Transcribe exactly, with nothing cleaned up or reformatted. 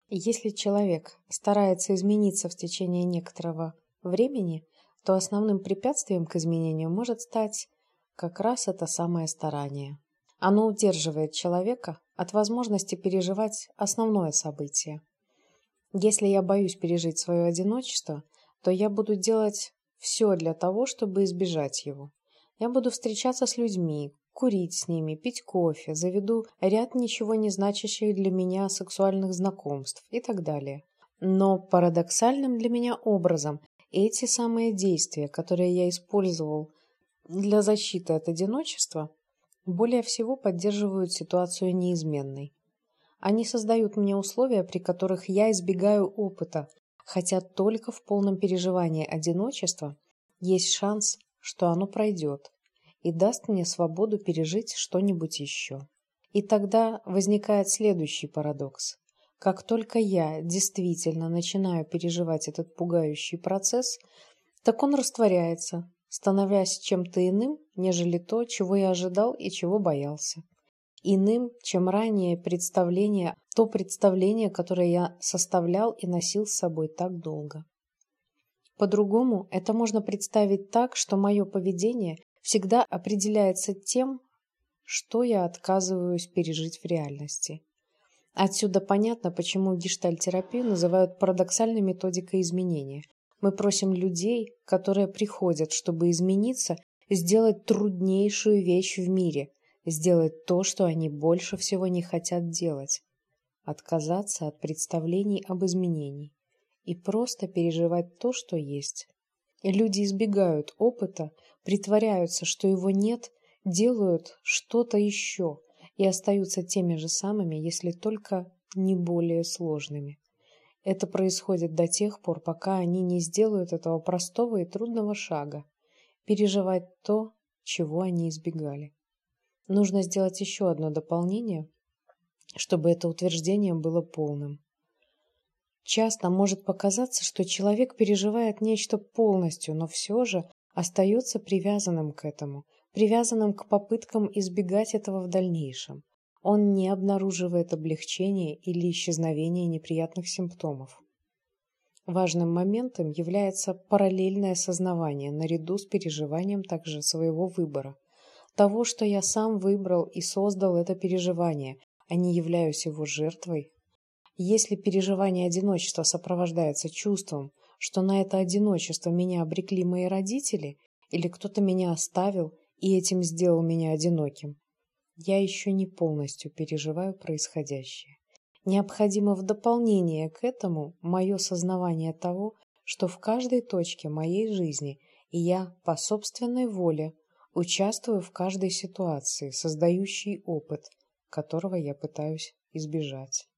Если человек старается измениться в течение некоторого времени, то основным препятствием к изменению может стать как раз это самое старание. Оно удерживает человека от возможности переживать основное событие. Если я боюсь пережить свое одиночество, то я буду делать все для того, чтобы избежать его. Я буду встречаться с людьми, курить с ними, пить кофе, заведу ряд ничего не значащих для меня сексуальных знакомств и так далее. Но парадоксальным для меня образом эти самые действия, которые я использовал для защиты от одиночества, более всего поддерживают ситуацию неизменной. Они создают мне условия, при которых я избегаю опыта, хотя только в полном переживании одиночества есть шанс, что оно пройдет и даст мне свободу пережить что-нибудь еще. И тогда возникает следующий парадокс. Как только я действительно начинаю переживать этот пугающий процесс, так он растворяется, становясь чем-то иным, нежели то, чего я ожидал и чего боялся. Иным, чем ранее представление, то представление, которое я составлял и носил с собой так долго. По-другому это можно представить так, что мое поведение всегда определяется тем, что я отказываюсь пережить в реальности. Отсюда понятно, почему гештальт-терапию называют парадоксальной методикой изменения. Мы просим людей, которые приходят, чтобы измениться, сделать труднейшую вещь в мире – сделать то, что они больше всего не хотят делать. Отказаться от представлений об изменении и просто переживать то, что есть. И люди избегают опыта, притворяются, что его нет, делают что-то еще и остаются теми же самыми, если только не более сложными. Это происходит до тех пор, пока они не сделают этого простого и трудного шага – переживать то, чего они избегали. Нужно сделать еще одно дополнение, чтобы это утверждение было полным. Часто может показаться, что человек переживает нечто полностью, но все же остается привязанным к этому, привязанным к попыткам избегать этого в дальнейшем. Он не обнаруживает облегчения или исчезновения неприятных симптомов. Важным моментом является параллельное осознавание наряду с переживанием также своего выбора. Того, что я сам выбрал и создал это переживание, а не являюсь его жертвой. Если переживание одиночества сопровождается чувством, что на это одиночество меня обрекли мои родители, или кто-то меня оставил и этим сделал меня одиноким, я еще не полностью переживаю происходящее. Необходимо в дополнение к этому мое сознавание того, что в каждой точке моей жизни я по собственной воле участвую в каждой ситуации, создающей опыт, которого я пытаюсь избежать.